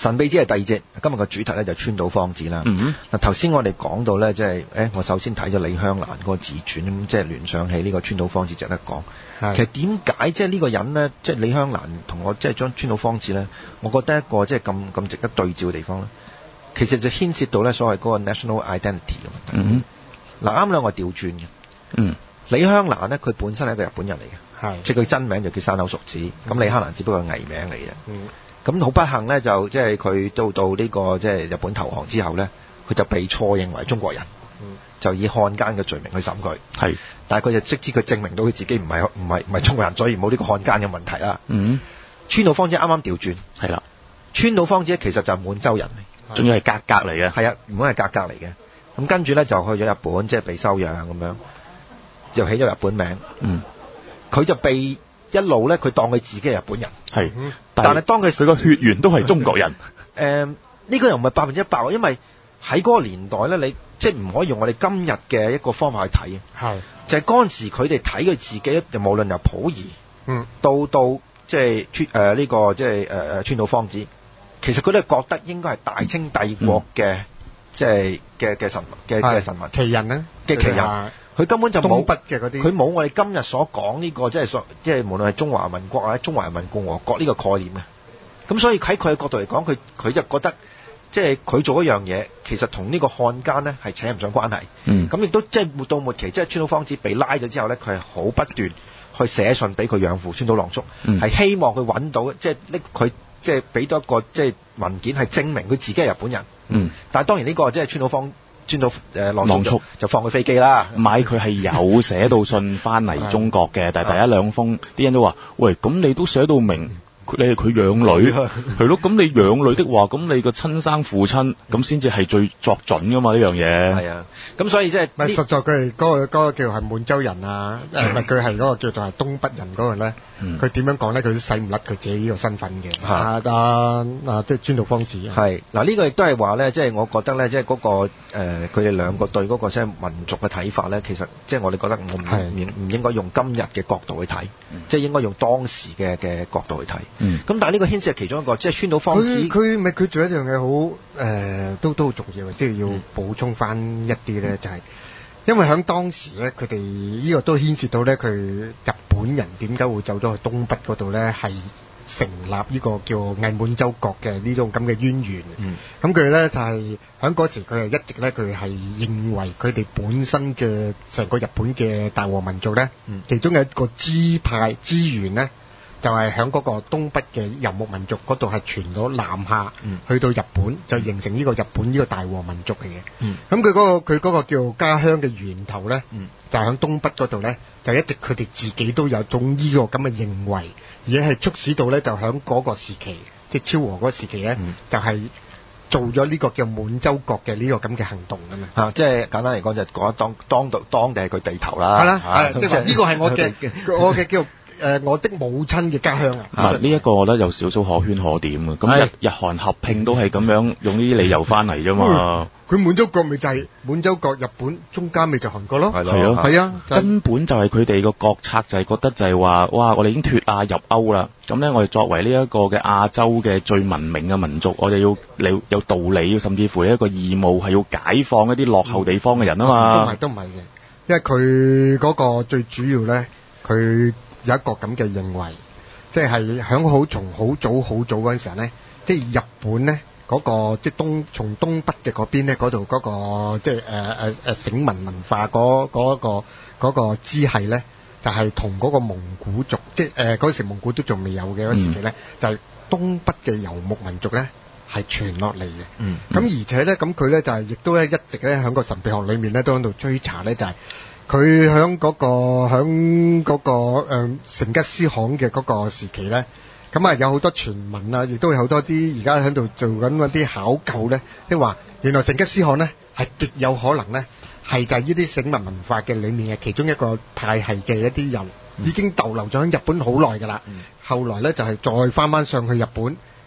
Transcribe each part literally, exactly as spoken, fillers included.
神秘之夜第二節，今日嘅主題咧就係川島芳子啦。 嗯嗱頭先我哋講到咧，即係誒，我首先睇咗李香蘭嗰個自傳，咁即係聯想起呢個川島芳子值得講。其實點解即係呢個人咧，即係李香蘭同我即係將川島芳子咧，我覺得一個即係咁咁值得對照嘅地方咧，其實就牽涉到咧所謂嗰個 national identity 嘅問題。 嗯嗱啱兩個調轉嘅。 嗯。 李香蘭咧，佢本身係一個日本人嚟嘅， 係即係佢真名就叫山口淑子，咁、嗯、李香蘭只不過係藝名嚟嘅。 嗯。 咁好不幸咧，就即係佢到到呢、這個即係、就是、日本投降之後咧，佢就被錯認為中國人， 嗯、 就以漢奸嘅罪名去審佢。 係， 但係佢就即知佢證明到佢自己唔係唔係唔係中國人，所以冇呢個漢奸嘅問題啦。 嗯， 川島芳子啱啱調轉， 係啦， 川島芳子其實就係滿洲人嚟， 仲要係格格嚟嘅。 係啊，原本係格格嚟嘅。咁跟住咧就去咗日本，即係被收養咁樣，又起咗日本名。 嗯， 佢就被一路咧，佢當佢自己係日本人。 係， 但係當佢佢個血緣都係中國人。 誒、呃，呢、這個又唔係百分之一百，因為喺嗰個年代咧，你即係唔可以用我哋今日嘅一個方法去睇。 係， 就係嗰陣時佢哋睇佢自己，就無論由溥儀， 嗯， 到到即係川誒呢個即係誒誒川島芳子，其實佢都係覺得應該係大清帝國嘅、嗯、即係嘅嘅臣嘅嘅臣民旗人咧嘅旗人。佢根本就冇東北嘅嗰啲， 佢冇我哋今日所講呢、這個即係所即係無論係中華民國或者中華人民共和國呢個概念嘅。咁所以喺佢嘅角度嚟講，佢佢就覺得即係佢做一樣嘢，其實同呢個漢奸呢係扯唔上關係。 嗯， 咁亦都即係活到末期，即係川島芳子被拉咗之後呢，佢係好不斷去寫信俾佢養父川島浪速，係、嗯、希望佢揾到即係拎佢即係俾多一個即係文件係證明佢自己係日本人。 嗯， 但係當然呢個即係川島芳轉到誒浪速就放佢飛機啦。 唔係，佢係有寫到信翻嚟中國嘅，但係第一兩封啲人都話：喂，咁你都寫到明，你係佢養女，係咯？咁你養女的話，咁你個親生父親咁先至係最作準噶嘛？呢樣嘢係啊，咁所以即係咪實在佢係嗰個嗰個叫係滿洲人啊？誒咪佢係嗰個叫做係東北人嗰個咧？佢點樣講咧？佢都使唔甩佢自己呢個身份嘅。啊啊啊！即係川島芳子。 係嗱，呢個亦都係話咧，即係我覺得咧，即係嗰個誒佢哋兩個對嗰個即係民族嘅睇法咧，其實即係我哋覺得我唔唔唔應該用今日嘅角度去睇，即係應該用當時嘅嘅角度去睇。 嗯， 咁但係呢個牽涉係其中一個，即係川島芳子。 佢佢咪佢做一樣嘢好誒，都都好重要嘅，即係要補充翻一啲咧，就係因為喺當時咧，佢哋呢個都牽涉到咧，佢日本人點解會走咗去東北嗰度咧，係成立呢個叫偽滿洲國嘅呢種咁嘅淵源。嗯，咁佢咧就係喺嗰時，佢係一直咧，佢係認為佢哋本身嘅成個日本嘅大和民族咧，嗯，其中嘅一個支派資源咧，就係喺嗰個東北嘅游牧民族嗰度係傳到南下，嗯，去到日本就形成呢個日本呢個大和民族嚟嘅。嗯，咁佢嗰個佢嗰個叫家鄉嘅源頭咧，嗯，就喺東北嗰度咧，就一直佢哋自己都有種呢個咁嘅認為，而係促使到咧就喺嗰個時期，即係昭和嗰個時期咧，嗯，就係、是、做咗呢個叫滿洲國嘅呢個咁嘅行動㗎嘛。 啊，即係簡單嚟講就係講當當當當地係佢地頭啦。係啦， 係即係話呢個係我嘅我嘅叫。誒、呃，我的母親嘅家鄉啊！ 啊，呢、這、一個我覺得有少少可圈可點啊！咁日日韓合併都係咁樣用呢啲理由翻嚟啫嘛。 佢滿洲國咪就係滿洲國，日本中間咪就韓國咯。係咯， 係啊， 根本就係佢哋個國策就係覺得就係話，哇！我哋已經脫亞入歐啦，咁咧我哋作為呢一個嘅亞洲嘅最文明嘅民族，我哋要有有道理，甚至乎一個義務係要解放一啲落後地方嘅人啊嘛。 都唔係，都唔係嘅，因為佢嗰個最主要咧，佢。有一個咁嘅認為，即係響好從好早好早嗰陣時候咧，即係日本咧嗰、那個即係東從東北嘅嗰邊咧嗰度嗰個即係誒誒誒醒民文化嗰嗰、那個嗰、那個支系咧，就係同嗰個蒙古族，即係誒嗰時蒙古都仲未有嘅嗰時期咧、嗯，就係、是、東北嘅游牧民族咧係傳落嚟嘅。嗯，咁、嗯、而且咧，咁佢咧就係、是、亦都咧一直咧喺個神秘學裏面咧都喺度追查咧，就係、是。佢喺嗰個喺嗰、那個誒、呃、成吉思汗嘅嗰個時期咧，咁啊有好多傳聞啊，亦都有好多啲而家喺度做緊嗰啲考究咧，即係話原來成吉思汗咧係極有可能咧係就係呢啲醒民文化嘅裏面嘅其中一個派系嘅一啲人，嗯、已經逗留咗喺日本好耐㗎啦。後來咧就係、是、再翻翻上去日本，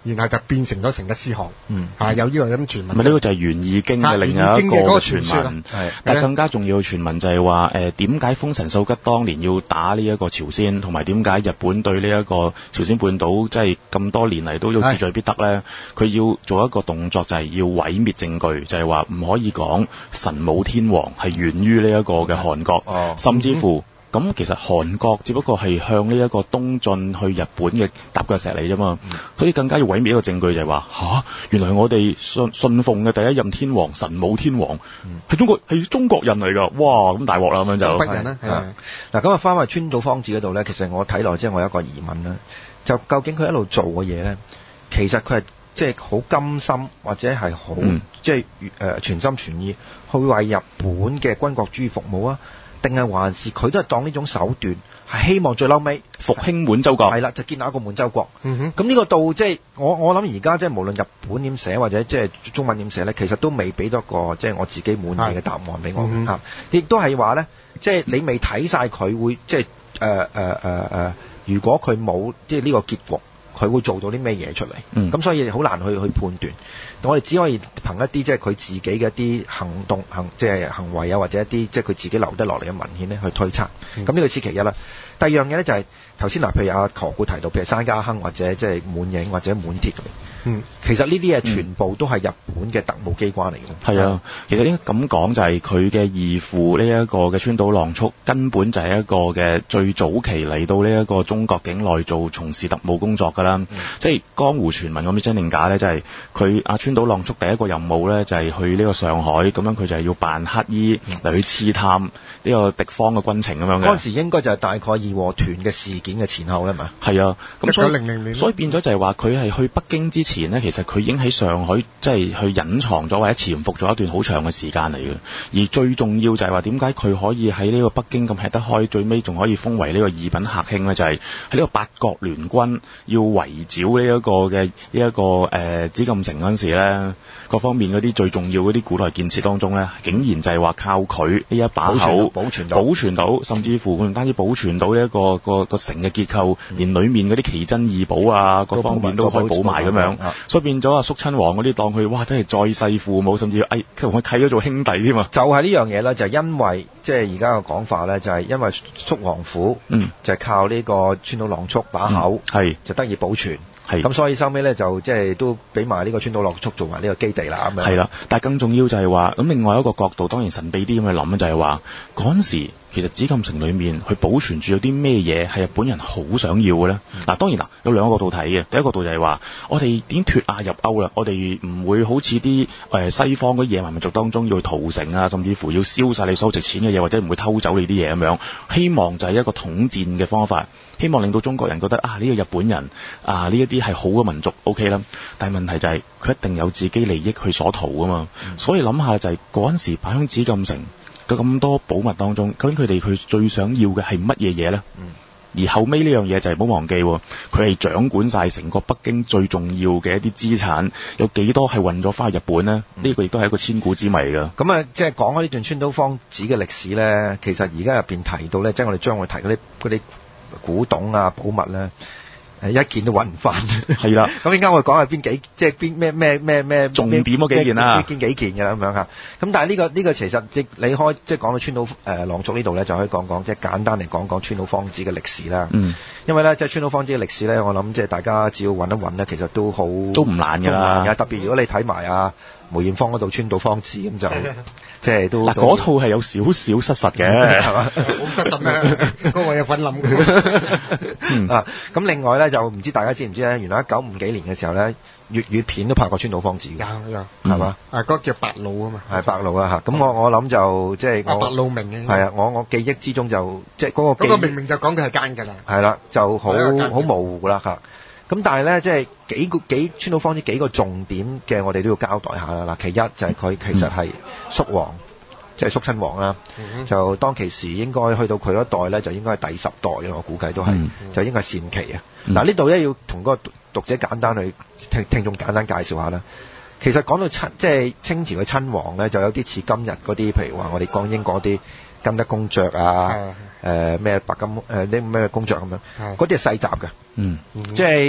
然後就變成咗成個詩行。 嗯， 啊有呢個咁傳聞。 咪呢個就係《源義經》嘅另一個嘅傳聞。係，但係更加重要嘅傳聞就係話誒點解豐臣秀吉當年要打呢一個朝鮮，同埋點解日本對呢一個朝鮮半島即係咁多年嚟都要志在必得咧？佢要做一個動作就係要毀滅證據，就係話唔可以講神武天皇係源於呢一個嘅韓國， 哦、 甚至乎。咁、嗯、其實韓國只不過係向呢一個東進去日本嘅踏腳石嚟啫嘛，嗯、所以更加要毀滅一個證據就係話吓，原來我哋信信奉嘅第一任天皇神武天皇係、嗯、中國係中國人嚟㗎，哇咁大鑊啦咁樣就。 北人啦，係啊。 嗱咁啊，翻去川島芳子嗰度咧，其實我睇落之後，我有一個疑問啦，就究竟佢一路做嘅嘢咧，其實佢係即係好甘心或者係好即係誒全心全意去為日本嘅軍國主義服務啊？定係還是佢都係當呢種手段，係希望最嬲尾復興滿洲國。係啦，就建立一個滿洲國。 嗯哼。 咁呢個到即係我我諗而家即係無論日本點寫或者即係中文點寫咧，其實都未俾到個即係我自己滿意嘅答案俾我嚇。亦都係話咧，即係你未睇晒佢會即係誒誒誒誒，如果佢冇即係呢個結局，佢會做到啲咩嘢出嚟？嗯。咁所以好難去去判斷。我哋只可以憑一啲即係佢自己嘅一啲行動行即係行為啊，或者一啲即係佢自己留得落嚟嘅文獻咧去推測。咁呢、嗯、個此其一啦。第二樣嘢咧就係頭先嗱，譬如阿何故提到，譬如山家亨或者即係滿影或者滿鐵咁。嗯，其實呢啲嘢全部都係日本嘅特務機關嚟嘅。係、 嗯、啊，其實應該咁講就係佢嘅義父呢一個嘅川島浪速根本就係一個嘅最早期嚟到呢一個中國境內做從事特務工作㗎啦。嗯、即係江湖傳聞，我唔知真定假咧，就係佢阿川島浪速第一個任務咧就係去呢個上海，咁樣佢就係要扮乞衣嚟去刺探呢個敵方嘅軍情咁樣嘅。 嗰陣時應該就係大概義和團嘅事件嘅前後啦嘛。 係啊，咁所以一九零零年， 所以變咗就係話佢係去北京之前呢，其實佢已經喺上海即係去隱藏咗或者潛伏咗一段好長嘅時間嚟嘅。而最重要就係話點解佢可以喺呢個北京咁吃得開，最尾仲可以封為呢個二品客卿呢？就係喺呢個八國聯軍要圍剿呢一個嘅呢一個誒紫禁城嗰陣時咧，各方面嗰啲最重要嗰啲古代建設當中咧，竟然就係話靠佢呢一把口保存到， 保存到，甚至乎佢唔單止保存到呢、這、一個個個城嘅結構，嗯、連裡面嗰啲奇珍異寶啊，各方面都可以保埋咁樣，所以變咗啊肅親王嗰啲當佢哇真係再世父母，甚至誒同佢契咗做兄弟添啊！ 就係呢樣嘢咧，就係、是、因為即係而家嘅講法咧，就係、是、因為肅王府，嗯，就係靠呢個川島浪速把口，係、嗯、就得以保存。係咁，所以收尾咧就即係都俾埋呢個川島浪速做埋呢個基地啦咁樣。係啦， 但係更重要就係話，咁另外一個角度當然神秘啲咁去諗，就係話嗰陣時其實紫禁城裏面佢保存住有啲咩嘢係日本人好想要嘅咧？嗱、嗯，當然啦，有兩個角度睇嘅。第一個角度就係話，我哋已經脫亞入歐啦，我哋唔會好似啲誒西方嗰啲野蠻民族當中要去屠城啊，甚至乎要燒晒你所有值錢嘅嘢，或者唔會偷走你啲嘢咁樣。希望就係一個統戰嘅方法。希望令到中國人覺得啊呢、這個日本人啊呢一啲係好嘅民族 OK 啦，但係問題就係、是、佢一定有自己利益去所圖啊嘛，嗯、所以諗下就係嗰陣時擺喺紫禁城嘅咁多寶物當中，究竟佢哋佢最想要嘅係乜嘢嘢呢？嗯、而後尾呢樣嘢就係唔好忘記，佢係掌管晒成個北京最重要嘅一啲資產，有幾多係運咗翻去日本呢？呢、嗯、個亦都係一個千古之謎㗎。 咁啊，即係講開呢段川島芳子嘅歷史呢，其實而家入邊提到呢，即、就、係、是、我哋將會提嗰啲嗰啲。古董啊寶物咧，誒一件都揾唔翻。係啦，咁依家我哋講係邊幾，即係邊咩咩咩咩重點嗰幾件啦， 邊幾件嘅啦咁樣嚇。咁但係呢個呢個其實即係你開即係講到川島誒浪速呢度咧，就可以講講即係簡單嚟講講川島芳子嘅歷史啦。嗯，因為咧即係川島芳子嘅歷史咧，我諗即係大家只要揾一揾咧，其實都好都唔難㗎啦。 特別如果你睇埋啊梅艷芳嗰度川島芳子咁就即係都嗱嗰套係有少少失實嘅，係嘛？ 好失實咩？嗰個有份諗嘅。 啊，咁另外咧就唔知大家知唔知咧？原來一九五幾年嘅時候咧，粵語片都拍過川島芳子嘅， 有有係嘛？ 啊，嗰個叫白露啊嘛， 係白露啊嚇。咁我我諗就即係我白露明嘅， 係啊，我我記憶之中就即係嗰個嗰個明明就講佢係奸㗎啦， 係啦，就好好模糊㗎啦嚇。咁但係咧，即係幾個幾川島芳子幾個重點嘅，我哋都要交代下啦。嗱，其一就係佢其實係肅王，即係肅親王啦。嗯、就當其時應該去到佢嗰代咧，就應該係第十代嘅，我估計都係，嗯、就應該係善期啊。嗱、嗯，呢度咧要同嗰個讀者簡單去聽聽眾簡單介紹下啦。其實講到親，即係清朝嘅親王咧，就有啲似今日嗰啲，譬如話我哋講英國啲金德公爵啊。誒咩、呃、白金誒啲咩公爵咁樣，嗰啲係世襲嘅，嗯，即係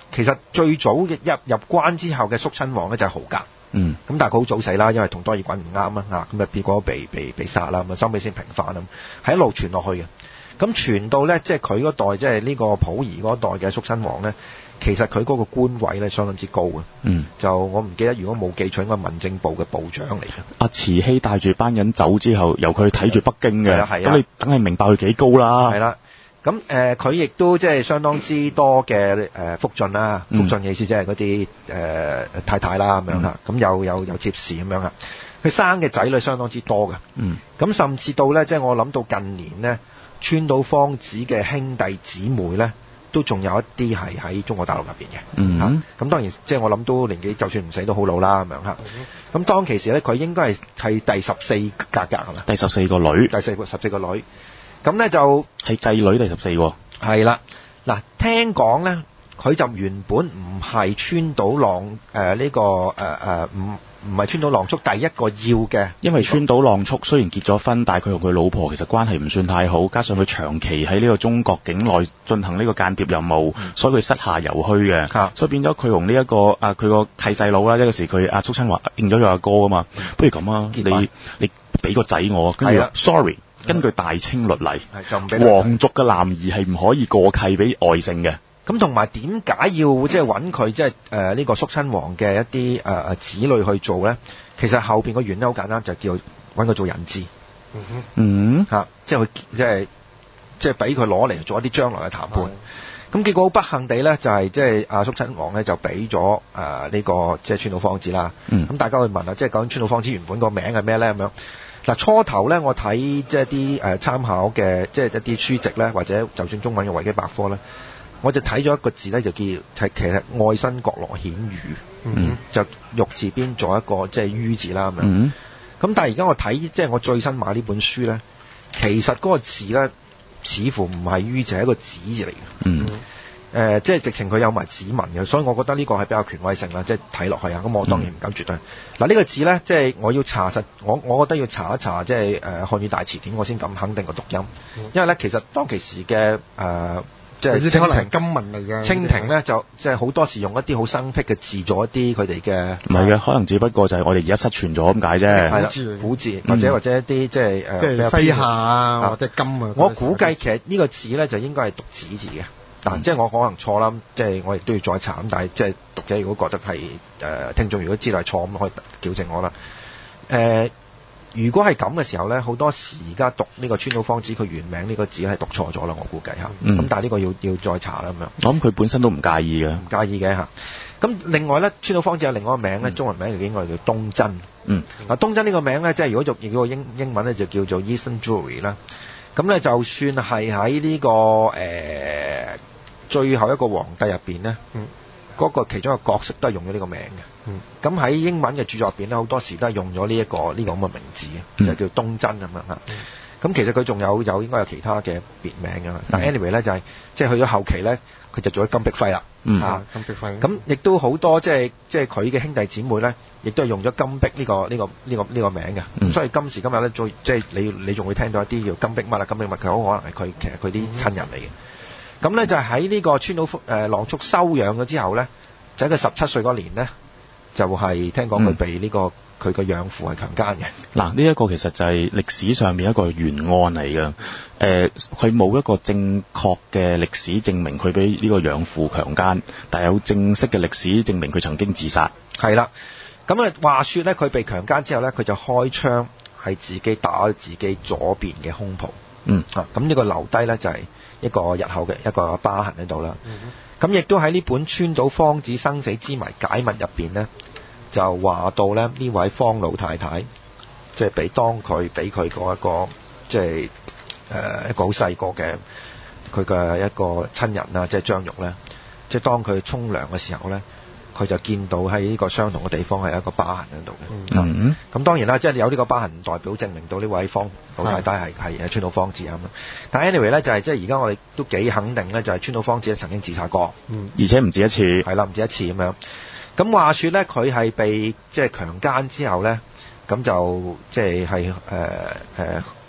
其實最早嘅入入關之後嘅肅親王咧就係豪格。 嗯， 咁但係佢好早死啦，因為同多爾袞唔啱啊，嚇咁啊結果被被被殺啦，咁啊收尾先平反啊，係一路傳落去嘅。咁傳到咧，即係佢嗰代，即係呢個溥儀嗰代嘅肅親王咧，其實佢嗰個官位咧相當之高嘅。 嗯，就我唔記得，如果冇記錯，應該係民政部嘅部長嚟嘅。 阿慈禧帶住班人走之後，由佢睇住北京嘅，咁、啊、你梗係明白佢幾高啦。 係啦。咁誒，佢亦都即係相當之多嘅誒福晉啦，福晉嘅意思即係嗰啲誒太太啦咁樣嚇，咁有有有妾侍咁樣嚇，佢生嘅仔女相當之多嘅。嗯，咁甚至到咧，即係我諗到近年咧，川島芳子嘅兄弟姊妹咧，都仲有一啲係喺中國大陸入邊嘅。嗯，嚇，咁當然即係我諗都年紀就算唔死都好老啦咁樣嚇。咁當其時咧，佢應該係係第十四格格係嘛？第十四個女，第四個十四個女。咁咧就係繼女第十四喎。係啦，嗱，聽講咧，佢就原本唔係川島浪誒呢、呃這個誒誒唔唔係川島浪速第一個要嘅，因為川島浪速雖然結咗婚，但係佢同佢老婆其實關係唔算太好，加上佢長期喺呢個中國境內進行呢個間諜任務，嗯、所以佢膝下猶虛嘅、啊，所以變咗佢同呢一個啊佢個契細佬啦，一個時佢阿肅親王認咗佢阿哥啊嘛，嗯、不如咁啊，你你俾個仔我，跟住 sorry。根據大清律例，皇族嘅男兒係唔可以過契俾外姓嘅。咁同埋點解要即係揾佢即係誒呢個肅親王嘅一啲誒誒子女去做咧？其實後邊個原因好簡單，就叫揾佢做人質。嗯哼，嗯嚇，即係佢即係即係俾佢攞嚟做一啲將來嘅談判。咁、嗯、結果好不幸地咧，就係即係阿肅親王咧就俾咗誒呢個即係川島芳子啦。咁、嗯、大家去問啊，即係究竟川島芳子原本個名係咩咧？咁樣。嗱，初頭咧，我睇即係啲誒參考嘅，即係一啲書籍咧，或者就算中文嘅維基百科咧，我就睇咗一個字咧，就叫係其實愛新覺羅顯宇，嗯，就玉字邊做一個即係於字啦咁樣。嗯，咁但係而家我睇即係我最新買呢本書咧，其實嗰個字咧，似乎唔係於字，係一個子字嚟嘅。嗯。誒、呃，即係直情佢有埋指紋嘅，所以我覺得呢個係比較權威性啦，即係睇落去啊。咁我當然唔敢絕對。嗱、嗯，呢、這個字咧，即係我要查實，我我覺得要查一查，即係誒漢語大詞典，我先敢肯定個讀音。嗯、因為咧，其實當其時嘅誒、呃，即係清廷金文嚟嘅。清廷咧就即係好多時用一啲好生僻嘅字做一啲佢哋嘅。唔係嘅，可能只不過就係我哋而家失傳咗咁解啫。係啦，古字或者、嗯、或者一啲即係誒，即係西夏啊，或者金啊。我估計其實呢個字咧就應該係讀子字嘅。嗱、嗯，即係我可能錯啦，即係我亦都要再查。咁但係即係讀者如果覺得係誒、呃、聽眾如果知道係錯咁，可以矯正我啦。誒、呃，如果係咁嘅時候咧，好多時而家讀呢個川島芳子佢原名呢個字係讀錯咗啦，我估計嚇。咁、嗯、但係呢個要要再查啦咁樣。我諗佢本身都唔介意嘅，唔介意嘅嚇。咁另外咧，川島芳子有另外一個名咧、嗯，中文名就應該叫東真。嗯。嗱，東真呢個名咧，即係如果讀譯嗰個英英文咧，就叫做 Eastern Jewelry 啦。咁咧，就算係喺呢個誒。呃最後一個皇帝入邊咧，嗰、嗯那個其中一個角色都係用咗呢個名嘅。咁、嗯、喺英文嘅著作入邊咧，好多時都係用咗呢一個呢、這個咁嘅名字嘅、嗯，就叫東真咁樣嚇。咁、嗯、其實佢仲有有應該有其他嘅別名嘅、嗯，但 anyway 咧就係即係去咗後期咧，佢就做咗金碧輝啦。嗯，啊、金碧輝。咁亦都好多即係即係佢嘅兄弟姊妹咧，亦都係用咗金碧呢、這個呢、這個呢、這個呢、這個名嘅。咁、嗯、所以今時今日咧，最即係你你仲會聽到一啲叫金碧乜啦，金碧乜，佢好可能係佢其實佢啲親人嚟嘅。咁咧就喺呢個川島誒浪速收養咗之後咧，就喺佢十七歲嗰年咧，就係、是、聽講佢被呢、這個佢個養父係強姦嘅。嗱、嗯，呢一個其實就係歷史上面一個懸案嚟嘅。誒、呃，佢冇一個正確嘅歷史證明佢俾呢個養父強姦，但係有正式嘅歷史證明佢曾經自殺。係啦，咁啊話說咧，佢被強姦之後咧，佢就開槍係自己打自己左邊嘅胸脯。嗯啊，咁呢個留低咧就係、是。一個日後嘅一個疤痕喺度啦，咁、嗯、亦都喺呢本《川島芳子生死之謎解密》入邊呢，就話到咧呢位方老太太，即係俾當佢俾佢嗰一個即係誒一個好細個嘅佢嘅一個親人啦，即係張玉咧，即係當佢沖涼嘅時候咧，佢就見到喺呢個相同嘅地方係一個疤痕喺度嘅。咁、嗯嗯、當然啦，即係有呢個疤痕唔代表證明到呢位方老太太係係係川島芳子啊嘛。但 anyway 咧就係即係而家我哋都幾肯定咧，就係川島芳子曾經自殺過，嗯、而且唔止一次。係啦，唔止一次咁樣。咁話說咧，佢係被即係強姦之後咧，咁就即係係誒誒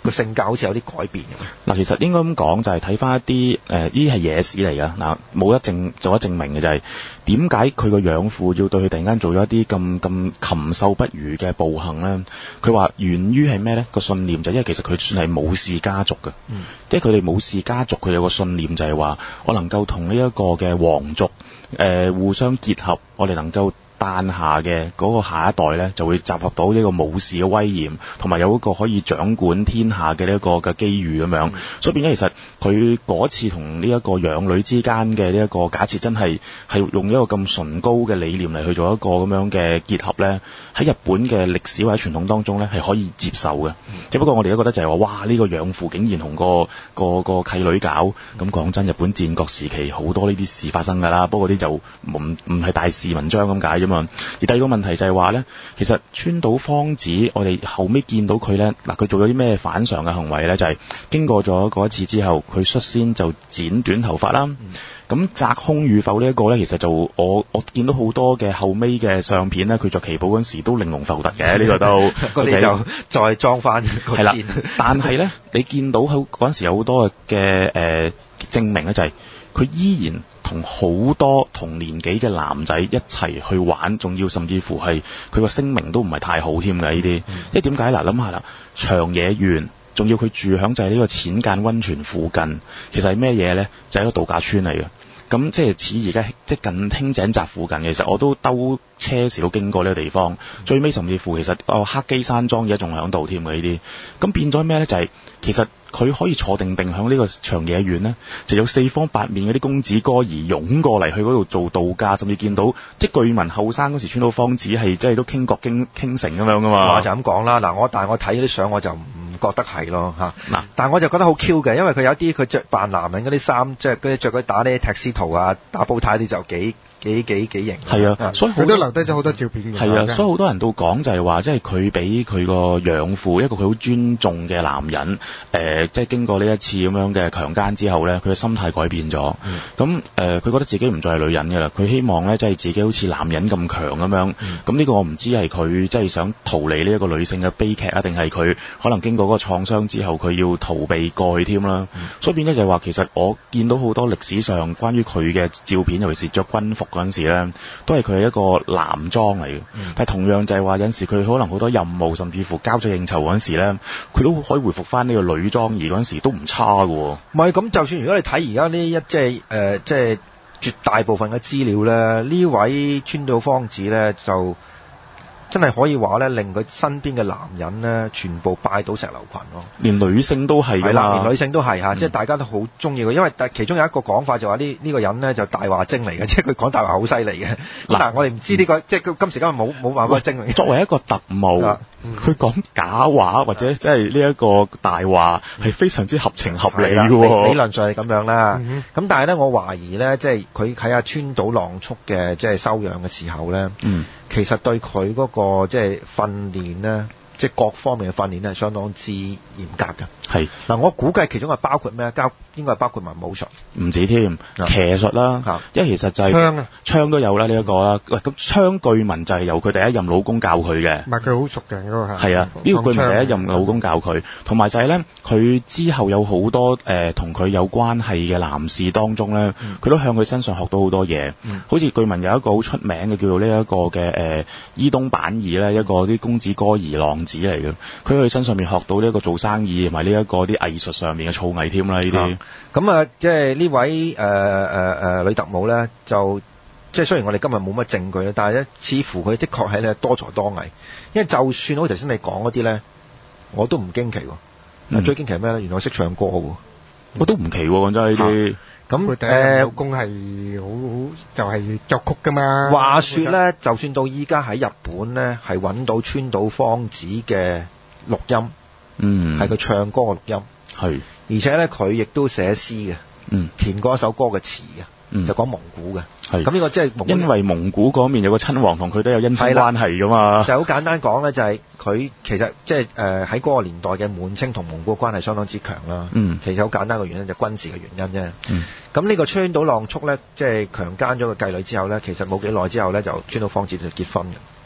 個性格好似有啲改變咁。 嗱，其實應該咁講，就係睇翻一啲誒，呢啲係野史嚟㗎。嗱，冇得證做得證明嘅就係點解佢個養父要對佢突然間做咗一啲咁咁禽獸不如嘅暴行咧？佢話源於係咩咧？個信念就係因為其實佢算係武士家族嘅， 嗯、 即係佢哋武士家族佢有個信念就係話，我能夠同呢一個嘅皇族誒、呃、互相結合，我哋能夠誕下嘅嗰個下一代呢，就會集合到呢個武士嘅威嚴，同埋有一個可以掌管天下嘅呢一個嘅機遇咁樣。嗯、所以變咗其實佢嗰次同呢一個養女之間嘅呢一個假設，真係係用一個咁崇高嘅理念嚟去做一個咁樣嘅結合呢，喺日本嘅歷史或者傳統當中呢，係可以接受嘅。嗯、只不過我哋都覺得就係話，哇！呢、呢個養父竟然同個個個契女搞，咁講真，日本戰國時期好多呢啲事發生㗎啦。不過啲就唔唔係大事文章咁解啫。而第二個問題就係話呢，其實川島芳子，我哋後尾見到佢呢，嗱，佢做咗啲咩反常嘅行為呢？就係、是、經過咗嗰一次之後，佢率先就剪短頭髮啦。咁擇、嗯、空與否呢一個呢，其實就我我見到好多嘅後尾嘅相片呢，佢着旗袍嗰陣時都玲瓏浮凸嘅，呢個都嗰啲就再裝翻個係啦。但係呢，你見到嗰陣時有好多嘅誒、呃、證明呢，就係、是、佢依然同好多同年紀嘅男仔一齊去玩，仲要甚至乎係佢個聲名都唔係太好添嘅呢啲。即係點解嗱？諗下啦，長野縣仲要佢住響就係呢個淺間溫泉附近，其實係咩嘢呢？就係、是、一個度假村嚟嘅。咁即係似而家即係近輕井澤附近，其實我都兜車時都經過呢個地方。嗯、最尾甚至乎其實哦黑基山莊而家仲響度添嘅呢啲。咁變咗咩呢？就係、是、其實佢可以坐定定響呢個長野縣呢，就有四方八面嗰啲公子哥兒湧過嚟去嗰度做度假，甚至見到即係據聞後生嗰時川島芳子係即係都傾國傾傾城咁樣噶嘛。 話就咁講啦，嗱我但係我睇啲相我就唔覺得係咯嚇。嗱，但係我就覺得好 Q 嘅，因為佢有啲佢着扮男人嗰啲衫，即係嗰啲著嗰啲打啲踢斯圖啊、打煲呔啲就幾幾幾幾型。 係啊，所以佢都留低咗好多照片嘅。 係啊，所以好多人都講就係話，即係佢俾佢個養父一個佢好尊重嘅男人，誒、呃，即係經過呢一次咁樣嘅強姦之後咧，佢嘅心態改變咗。咁誒、嗯，佢、呃、覺得自己唔再係女人嘅啦，佢希望咧即係自己好似男人咁強咁樣。咁呢、嗯、個我唔知係佢即係想逃離呢一個女性嘅悲劇啊，定係佢可能經過嗰個創傷之後，佢要逃避過去添啦。嗯、所以變咗就係話，其實我見到好多歷史上關於佢嘅照片，尤其是着軍服嗰陣時咧，都係佢係一個男裝嚟嘅。嗯、但係同樣就係話有陣時佢可能好多任務，甚至乎交際應酬嗰陣時咧，佢都可以回復翻呢個女裝，而嗰陣時都唔差嘅。唔係咁，就算如果你睇而家呢一即係誒即係絕大部分嘅資料咧，呢位川島芳子咧就真係可以話咧，令佢身邊嘅男人咧全部拜倒石榴裙咯。連女性都係㗎啦，連女性都係嚇，嗯、即係大家都好中意佢，因為其中有一個講法就話呢呢個人咧就大話精嚟嘅，即係佢講大話好犀利嘅。嗱喏，我哋唔知呢、呢個、嗯、即係今時今日冇冇辦法證明。 作為一個特務，佢講、嗯、假話或者即係呢一個大話係非常之合情合理嘅喎。 理論上係咁樣啦。咁、嗯、哼但係咧，我懷疑咧，即係佢喺阿川島浪速嘅即係收養嘅時候咧。嗯其實對佢嗰個即係訓練咧，即係各方面嘅訓練咧，係相當之嚴格嘅。係嗱，我估計其中係包括咩？交應該係包括埋武術， 唔止添，騎術啦。因為其實就係槍啊，槍都有啦呢一個啦。喂，咁槍據聞就係由佢第一任老公教佢嘅。 唔係佢好熟嘅嗰個係。 係啊，呢個據聞第一任老公教佢，同埋就係咧，佢之後有好多誒同佢有關係嘅男士當中咧，佢都向佢身上學到好多嘢。好似據聞有一個好出名嘅叫做呢一個嘅誒伊東坂二咧，一個啲公子哥兒浪子嚟嘅。佢喺佢身上面學到呢一個做生意同埋呢一個啲藝術上面嘅造詣添啦，呢啲。 咁啊，即係呢位誒誒誒女特務咧，就即係雖然我哋今日冇乜證據咧，但係咧，似乎佢的確係咧多才多藝。因為就算好似頭先你講嗰啲咧，我都唔驚奇喎。嗯、最驚奇係咩咧？原來我識唱歌喎， 我都唔奇喎，講真呢啲。 咁佢第一老公係好好就係作曲噶嘛。 話說咧，就算到依家喺日本咧，係揾到川島芳子嘅錄音。嗯，係佢唱歌嘅錄音，係是，而且咧佢亦都寫詩嘅，嗯，填過一首歌嘅詞嘅，嗯，就講蒙古嘅，係是，咁呢個即係因為蒙古嗰面有個親王同佢都有姻親關係噶嘛， 就係好簡單講咧，就係、是、佢其實即係誒喺嗰個年代嘅滿清同蒙古嘅關係相當之強啦，嗯，其實好簡單嘅原因就係軍事嘅原因啫，嗯，咁呢個川島浪速咧，即係強姦咗個繼女之後咧，其實冇幾耐之後咧就川島芳子就結婚嘅。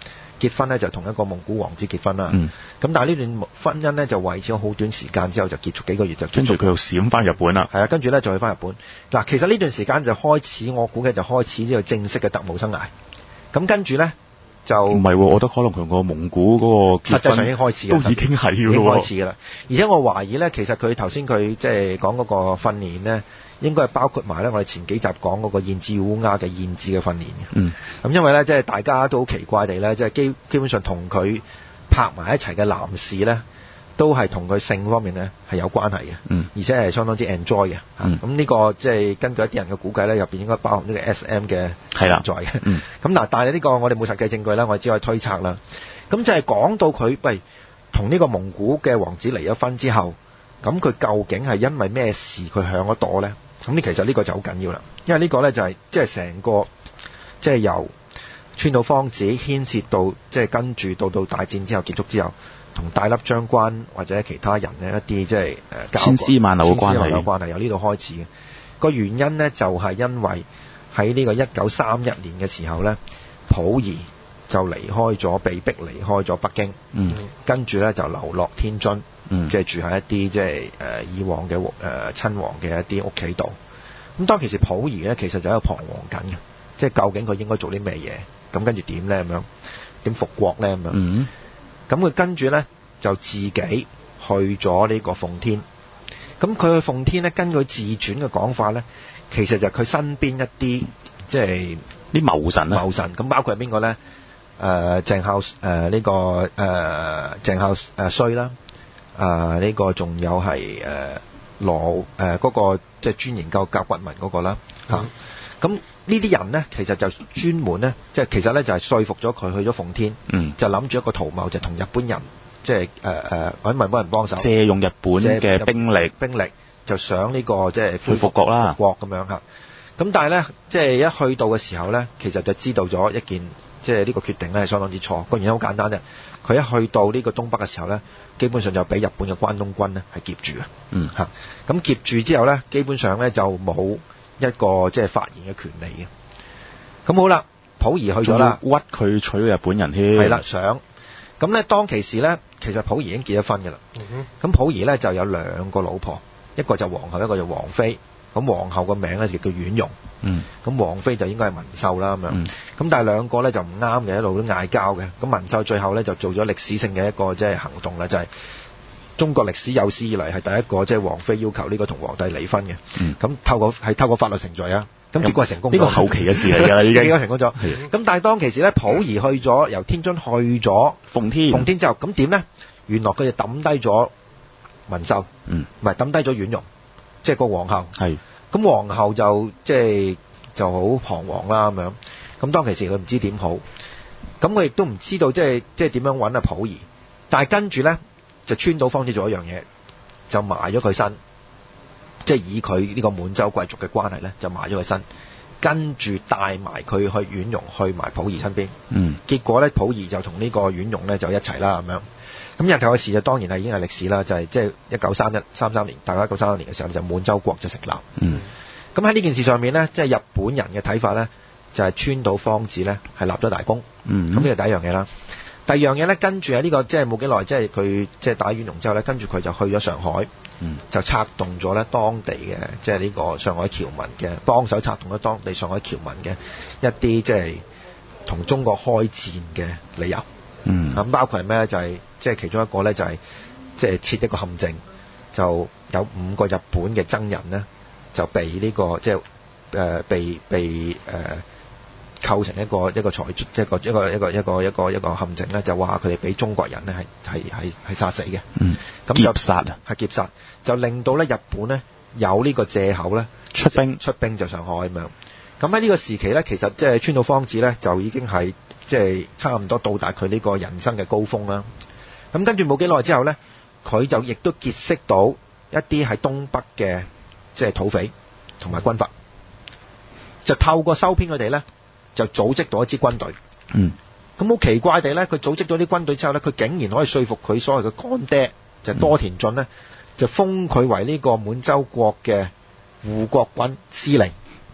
結婚咧就同一個蒙古王子結婚啦。咁、 嗯、 但係呢段婚姻咧就維持咗好短時間之後就結束，幾個月就跟住佢又閃翻日本啦。 係啊，跟住咧就去翻日本。嗱，其實呢段時間就開始，我估計就開始呢個正式嘅特務生涯。咁跟住咧就唔係喎，我覺得可能佢個蒙古嗰個實際上已經開始， 都已經係㗎咯，已經開始㗎啦。而且我懷疑咧，其實佢頭先佢即係講嗰個訓練咧，應該係包括埋咧我哋前幾集講嗰個燕子烏鴉嘅燕子嘅訓練嘅。 嗯。咁因為咧，即係大家都好奇怪地咧，即係基基本上同佢拍埋一齊嘅男士咧，都係同佢性方面咧係有關係嘅。 嗯。 而且係相當之 enjoy 嘅。 嗯。 咁呢個即係根據一啲人嘅估計咧，入邊應該包含呢個 S M 嘅存在嘅。 嗯。 咁嗱，但係呢個我哋冇實際證據啦，我哋只可以推測啦。咁就係講到佢喂同呢個蒙古嘅王子離咗婚之後，咁佢究竟係因為咩事佢響咗朵咧？咁呢其實呢個就好緊要啦，因為呢個咧就係即係成個即係由川島芳子牽涉到即係跟住到到大戰之後結束之後，同大粒將軍或者其他人呢一啲即係誒千絲萬縷嘅關係， 有關係由呢度開始嘅。個原因呢就係因為喺呢個一九三一年嘅時候呢，溥儀就離開咗，被逼離開咗北京， 嗯， 跟住呢就流落天津。 嗯、 即係住喺一啲即係誒以往嘅誒、呃、親王嘅一啲屋企度。咁當其時溥儀咧，其實就喺度彷徨緊嘅，即係究竟佢應該做啲咩嘢？咁跟住點咧？咁樣點復國咧？咁樣。 嗯。 咁佢跟住咧就自己去咗呢個奉天。咁佢去奉天咧，根據自傳嘅講法咧，其實就係佢身邊一啲即係啲謀臣啊。 謀臣咁包括係邊個咧？誒、呃、鄭孝誒呢、呃這個誒、呃、鄭孝誒衰啦。啊！呢、這個仲有係誒、呃、羅誒嗰個即係專研究甲骨文嗰個啦嚇。咁、嗯、呢啲人呢，其實就專門呢，即係其實呢，就係、是、說服咗佢去咗奉天， 嗯、就諗住一個圖謀，就同、是、日本人即係誒誒揾日本人幫手， 借用日本嘅兵力， 兵力就想呢、這個即係恢復國啦， 國咁樣嚇。咁但係呢，即係一去到嘅時候呢，其實就知道咗一件即係呢個決定呢係相當之錯。個原因好簡單啫，佢一去到呢個東北嘅時候呢，基本上就俾日本嘅關東軍呢係劫住嘅。 嗯嚇，咁劫住之後呢，基本上呢就冇一個即係發言嘅權利嘅。咁好啦，溥儀去咗啦， 屈佢娶日本人添。 係啦，想咁呢，當其時呢，其實溥儀已經結咗婚嘅啦。咁、嗯、溥儀呢就有兩個老婆，一個就皇后，一個就王妃。咁皇后個名咧就叫婉容， 嗯， 咁王妃就應該係文秀啦咁樣，咁、 嗯、 但係兩個咧就唔啱嘅，一路都嗌交嘅。咁文秀最後咧就做咗歷史性嘅一個即係行動啦，就係、是、中國歷史有史以嚟係第一個即係王妃要求呢個同皇帝離婚嘅。咁、嗯、透過係透過法律程序啊，咁結果係成功咗。呢、 這個後期嘅事嚟㗎啦，已經。 結果成功咗。咁但係當其時咧，溥儀去咗由天津去咗奉天， 奉天之後，咁點咧？原來佢就抌低咗文秀， 嗯， 唔係抌低咗婉容，即係個皇后。 係。咁皇后就即係就好彷徨啦咁樣，咁當其時佢唔知點好，咁佢亦都唔知道即係即係點樣揾阿溥儀，但係跟住咧就川島芳子做一樣嘢，就埋咗佢身，即係以佢呢個滿洲貴族嘅關係咧，就埋咗佢身，跟住帶埋佢去婉容去埋溥儀身邊， 嗯， 結果咧溥儀就同呢個婉容咧就一齊啦咁樣。咁日後嘅事就當然係已經係歷史啦，就係即係一九三一三三年，大家一九三一年嘅時候就滿洲國就成立。 嗯。 咁喺呢件事上面呢，即係日本人嘅睇法呢，就係川島芳子呢係立咗大功。 嗯。 咁呢個第一樣嘢啦。第二樣嘢呢，跟住喺呢個即係冇幾耐，即係佢即係打完完之後呢，跟住佢就去咗上海。 嗯。就策動咗呢當地嘅即係呢個上海僑民嘅幫手，策動咗當地上海僑民嘅一啲即係同中國開戰嘅理由。 嗯。 咁包括係咩咧？就係即係其中一個咧，就係即係設一個陷阱，就有五個日本嘅僧人咧，就被呢、這個即係誒被被誒、呃、構成一個一個財一個一個一個一個一個一個陷阱咧，就話佢哋俾中國人咧係係係係殺死嘅。 嗯。 咁就劫殺啊！ 係劫殺，就令到咧日本咧有呢個藉口咧出兵出兵就上海咁樣。咁喺呢個時期咧，其實即係川島芳子咧就已經係即係差唔多到達佢呢個人生嘅高峰啦。咁跟住冇幾耐之後咧，佢就亦都結識到一啲喺東北嘅即係土匪同埋軍閥，就透過收編佢哋咧，就組織到一支軍隊。 嗯。 咁好奇怪地咧，佢組織咗啲軍隊之後咧，佢竟然可以說服佢所謂嘅乾爹就係、多田駿咧，就封佢為呢個滿洲國嘅護國軍司令。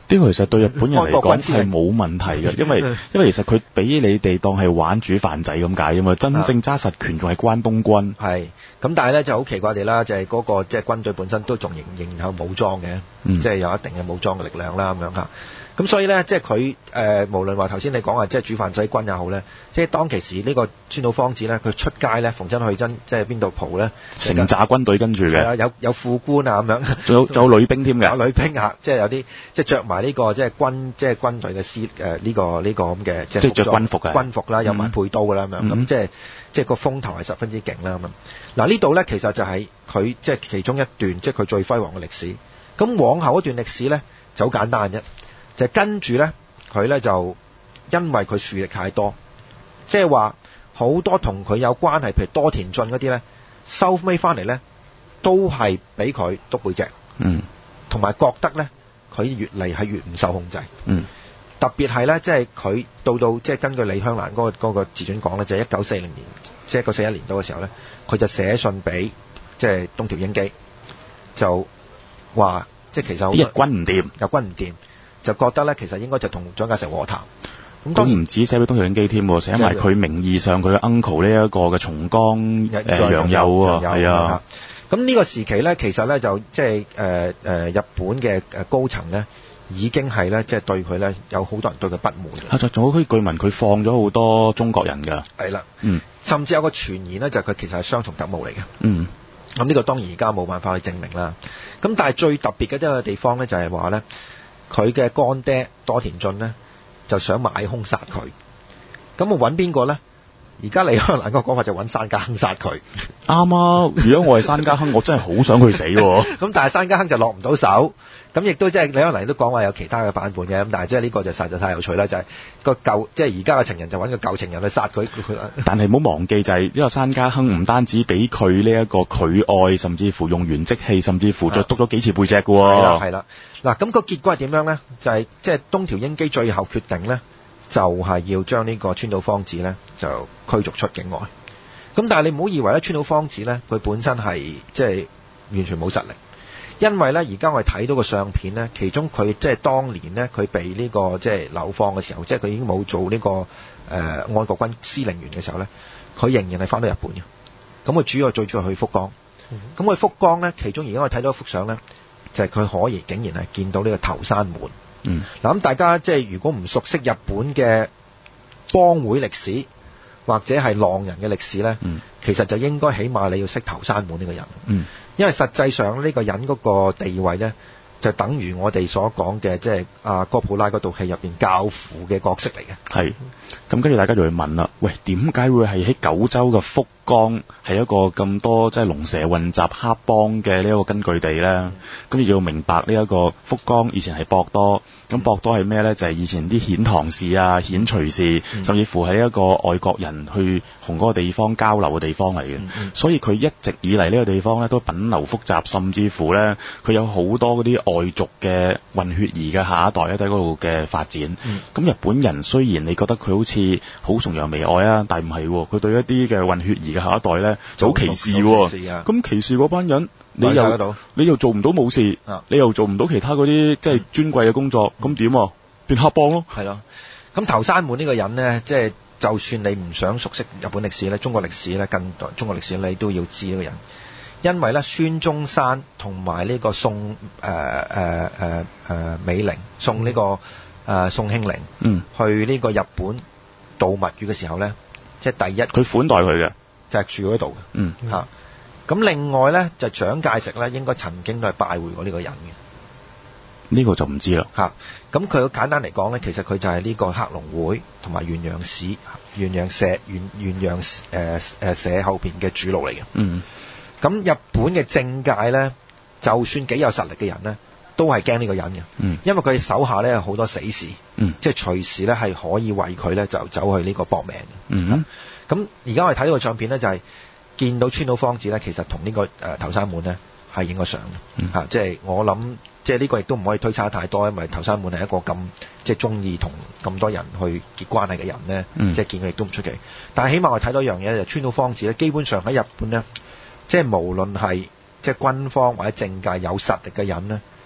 呢個其實對日本人嚟講係冇問題嘅，因為因為其實佢俾你哋當係玩煮飯仔咁解啫嘛，真正揸實權仲係關東軍。 係，咁但係咧就好奇怪地啦，就係、是、嗰、那個即係、就是、軍隊本身都仲仍仍然有武裝嘅， 嗯、 即係有一定嘅武裝嘅力量啦咁樣嚇。咁所以咧，即係佢誒，無論話頭先你講話，即係煮飯仔軍也好咧，即係當其時呢個川島芳子咧，佢出街咧，逢親去真即係邊度蒲咧， 成紮軍隊跟住嘅， 係啊，有有副官啊咁樣， 仲有仲有女兵添嘅， 有女兵啊，即係有啲即係着埋呢個即係軍即係軍隊嘅絲誒呢個呢、這個咁嘅即係着軍服嘅軍服啦，有埋配刀㗎啦咁樣，咁、嗯、即係即係個風頭係十分之勁啦咁樣。嗱呢度咧其實就係佢即係其中一段即係佢最輝煌嘅歷史。咁往後一段歷史咧就好簡單啫，就係、跟住咧。佢咧就因為佢樹力太多，即係話好多同佢有關係，譬如多田進嗰啲咧，收尾翻嚟咧都係俾佢督背脊， 嗯，同埋覺得咧佢越嚟係越唔受控制， 嗯， 特別係咧即係佢到到即係根據李香蘭嗰、嗰個嗰個自傳講咧，就係一九四零年，即係一九四一年到嘅時候咧，佢就寫信俾即係東條英機，就話即係其實啲日軍唔掂， 日軍唔掂。就覺得咧，其實應該就同蔣介石和談。咁當然唔止寫俾東條英機添，寫埋佢名義上佢嘅 uncle 呢一個嘅松江誒洋友喎，係啊。 咁呢個時期咧，其實咧就即係誒誒日本嘅誒高層咧，已經係咧即係對佢咧有好多人對佢不滿。 啊，仲有啲據聞佢放咗好多中國人㗎。 係啦， 嗯， 甚至有個傳言咧，就係佢其實係雙重特務嚟嘅。 嗯， 咁呢個當然而家冇辦法去證明啦。咁但係最特別嘅一個地方咧，就係話咧。佢嘅乾爹多田進呢，就想買兇殺佢，咁我揾邊個呢？而家李香蘭個講法就揾山家亨殺佢。 啱啊！如果我係山家亨，我真係好想佢死喎。 咁但係山家亨就落唔到手，咁亦都即係李香蘭都講話有其他嘅版本嘅，咁但係即係呢個就實在太有趣啦，就係、是、個舊即係而家嘅情人就揾個舊情人去殺佢。 但係唔好忘記就係、是，因為山家亨唔單止俾佢呢一個拒愛，甚至乎用完即棄，甚至乎再督咗幾次背脊嘅喎。係啦，係啦。嗱，咁個結果係點樣呢？就係即係東條英機最後決定呢，就係、是、要將呢個川島芳子呢就驅逐出境外。咁但係你唔好以為咧，川島芳子呢，佢本身係即係完全冇實力，因為呢，而家我哋睇到個相片呢，其中佢即係當年呢，佢被呢、這個即係流放嘅時候，即係佢已經冇做呢、這個誒、呃、愛國軍司令員嘅時候呢，佢仍然係翻到日本嘅。咁佢主要最主要去福岡。咁佢福岡呢，其中而家我哋睇到一幅相呢，就係、是、佢可以竟然係見到呢個頭山門。 嗯， 嗱咁大家即係如果唔熟悉日本嘅幫會歷史或者係浪人嘅歷史呢， 嗯、 其實就應該起碼你要識頭山門呢個人。 嗯，因為實際上呢個人嗰個地位呢，就等於我哋所講嘅即係阿哥普拉嗰套戲入邊教父嘅角色嚟嘅。 係，咁跟住大家就會問啦，喂，點解會係喺九州嘅福岡係一個咁多即係龍蛇混雜黑幫嘅呢一個根據地呢？咁要明白呢一個福岡以前係博多。咁博多係咩呢？就係、是、以前啲遣唐使啊、遣隋使，嗯、甚至乎係一個外國人去同嗰個地方交流嘅地方嚟嘅。嗯嗯、所以佢一直以嚟呢個地方呢都品流複雜，甚至乎呢，佢有好多嗰啲外族嘅混血兒嘅下一代咧喺嗰度嘅發展。咁、嗯、日本人雖然你覺得佢好似好崇洋媚外啊，但係唔係喎，佢對一啲嘅混血兒嘅下一代呢就好歧視喎。咁歧視嗰班人。你又你又做唔到武士，啊、你又做唔到其他嗰啲即係尊貴嘅工作，咁點、嗯、啊？變黑幫咯。係咯。 咁頭山門呢個人呢，即係就算你唔想熟悉日本歷史呢，中國歷史呢，近代中國歷史你都要知呢個人，因為呢，孫中山同埋呢個宋誒誒誒誒美齡宋呢、這個誒、呃、宋慶齡， 嗯， 去呢個日本度蜜月嘅時候呢，即係第一， 佢款待佢嘅， 就係住嗰度嘅， 嗯嚇。 嗯咁另外咧，就蔣介石咧應該曾經都係拜會過呢個人嘅。 呢個就唔知啦。 嚇，咁佢簡單嚟講咧，其實佢就係呢個黑龍會同埋鴛鴦市、鴛鴦社、鴛鴛鴦誒誒社後邊嘅主腦嚟嘅。 嗯。 咁日本嘅政界咧，就算幾有實力嘅人咧，都係驚呢個人嘅。 嗯。因為佢手下咧有好多死士。 嗯。即係隨時咧係可以為佢咧就走去呢個搏命。 嗯。 咁而家我哋睇到個相片咧就係、是。見到川島芳子咧，其實同呢、這個誒、呃、頭山門咧係影過相嘅，嚇、 嗯啊，即係我諗，即係呢個亦都唔可以推測太多，因為頭山門係一個咁即係中意同咁多人去結關係嘅人咧， 嗯、即係見佢亦都唔出奇。但係起碼我睇到一樣嘢就川島芳子咧，基本上喺日本咧，即係無論係即係軍方或者政界有實力嘅人咧，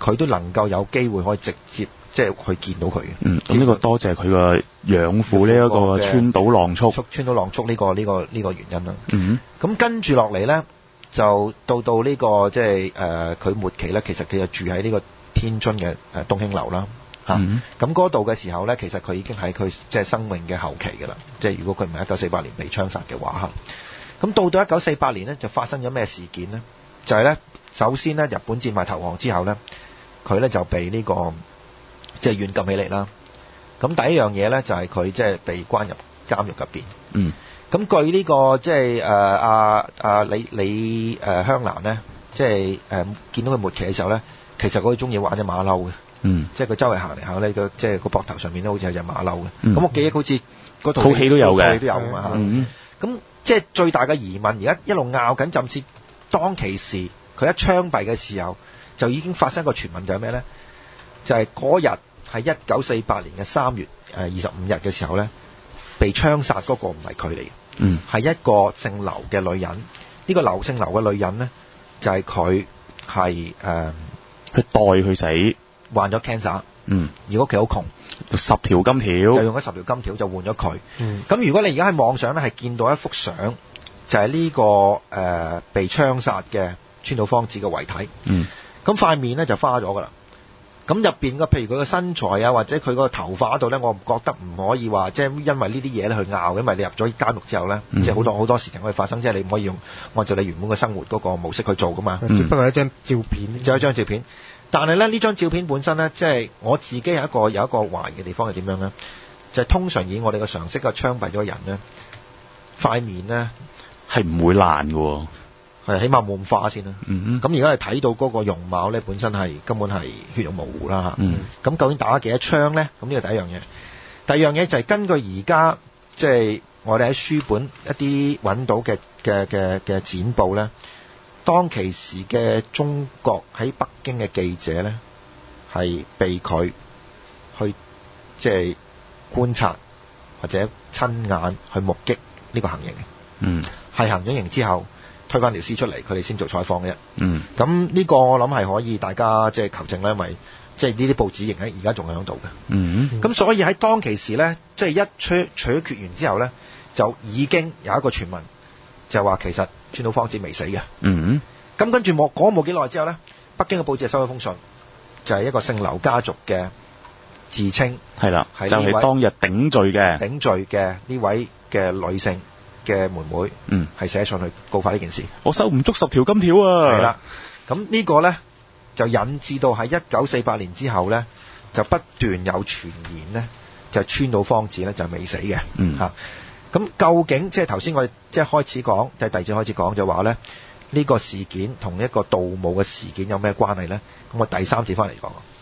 佢都能夠有機會可以直接即係去見到佢嘅。 嗯，咁呢個多謝佢個養父呢一個川島浪速， 川島浪速呢個呢個呢個原因啦。 嗯， 咁跟住落嚟咧，就到到呢個即係誒佢末期咧，其實佢就住喺呢個天津嘅誒東興樓啦。嚇、 嗯， 咁嗰度嘅時候咧，其實佢已經喺佢即係生命嘅後期㗎啦。即係如果佢唔係一九四八年被槍殺嘅話嚇，咁到到一九四八年咧，就發生咗咩事件咧？就係、是、咧，首先咧，日本戰敗投降之後咧，佢咧就被呢、這個即係軟禁起嚟啦。咁第一樣嘢咧就係佢即係被關入監獄入邊。 嗯。 咁據呢、這個即係誒阿阿李李誒、呃、香蘭咧，即係誒、呃、見到佢末期嘅時候咧，其實佢好中意玩隻馬騮嘅。 嗯。即係佢周圍行嚟行去呢，即係個膊頭上面咧，好似有隻馬騮嘅。咁、 嗯、 我記憶好似嗰套套戲都有嘅， 套戲都有嘛嚇。 嗯。 咁即係最大嘅疑問，而家一路拗緊，甚至當其時佢一槍斃嘅時候，就已經發生個傳聞，就係咩咧？就係嗰日係一九四八年嘅三月誒二十五日嘅時候咧，被槍殺嗰個唔係佢嚟嘅， 嗯， 係一個姓劉嘅女人。呢、呢個劉姓劉嘅女人咧，就係佢係誒， 佢代佢死， 患咗 cancer。 嗯， 而屋企好窮， 十條金條， 就用咗十條金條就換咗佢。咁、 嗯、 如果你而家喺網上咧係見到一幅相，就係、是、呢、這個誒、呃、被槍殺嘅川島芳子嘅遺體。 嗯， 咁塊面咧就花咗噶啦。咁入邊嘅譬如佢個身材啊，或者佢個頭髮度咧，我唔覺得唔可以話即係因為呢啲嘢咧去拗，因為你入咗監獄之後咧， 嗯、即係好多好多事情可以發生，即係你唔可以用按照你原本嘅生活嗰個模式去做噶嘛。 只不過係一張照片， 就一張照片。但係咧呢張照片本身咧，即係我自己有一個有一個懷疑嘅地方係點樣咧？就係、是、通常以我哋嘅常識嘅槍斃咗人咧，塊面咧係唔會爛嘅， 係起碼冇咁花先啦。 嗯， 咁而家係睇到嗰個容貌咧，本身係根本係血肉模糊啦嚇。 嗯， 咁究竟打咗幾多槍咧？咁呢個第一樣嘢。第二樣嘢就係根據而家即係我哋喺書本一啲揾到嘅嘅嘅嘅剪報咧。當其時嘅中國喺北京嘅記者咧，係被佢去即係觀察或者親眼去目擊呢個行刑嘅。 嗯， 係行咗刑之後推返條屍出嚟，佢哋先做採訪嘅啫。 嗯， 咁呢個我諗係可以大家即係求證啦，因為即係呢啲報紙仍喺而家仲喺度嘅。 嗯， 咁所以喺當其時咧，即係一取取決完之後咧，就已經有一個傳聞。就話其實川島芳子未死嘅。 嗯， 咁跟住冇講冇幾耐之後咧，北京嘅報紙收咗封信，就係、是、一個姓劉家族嘅自稱係啦，就係、是、當日頂罪嘅頂罪嘅呢位嘅女性嘅妹妹， 嗯，係寫上去告發呢件事。 我收唔足十條金條啊！ 係啦，咁呢個咧就引致到喺一九四八年之後咧，就不斷有傳言咧，就川島芳子咧就未死嘅。 嗯，嚇、啊。 咁究竟即係頭先我哋即係開始講，即係第二節開始講就話咧，呢、呢個事件同一個盜墓嘅事件有咩關係咧？咁我第三節翻嚟講。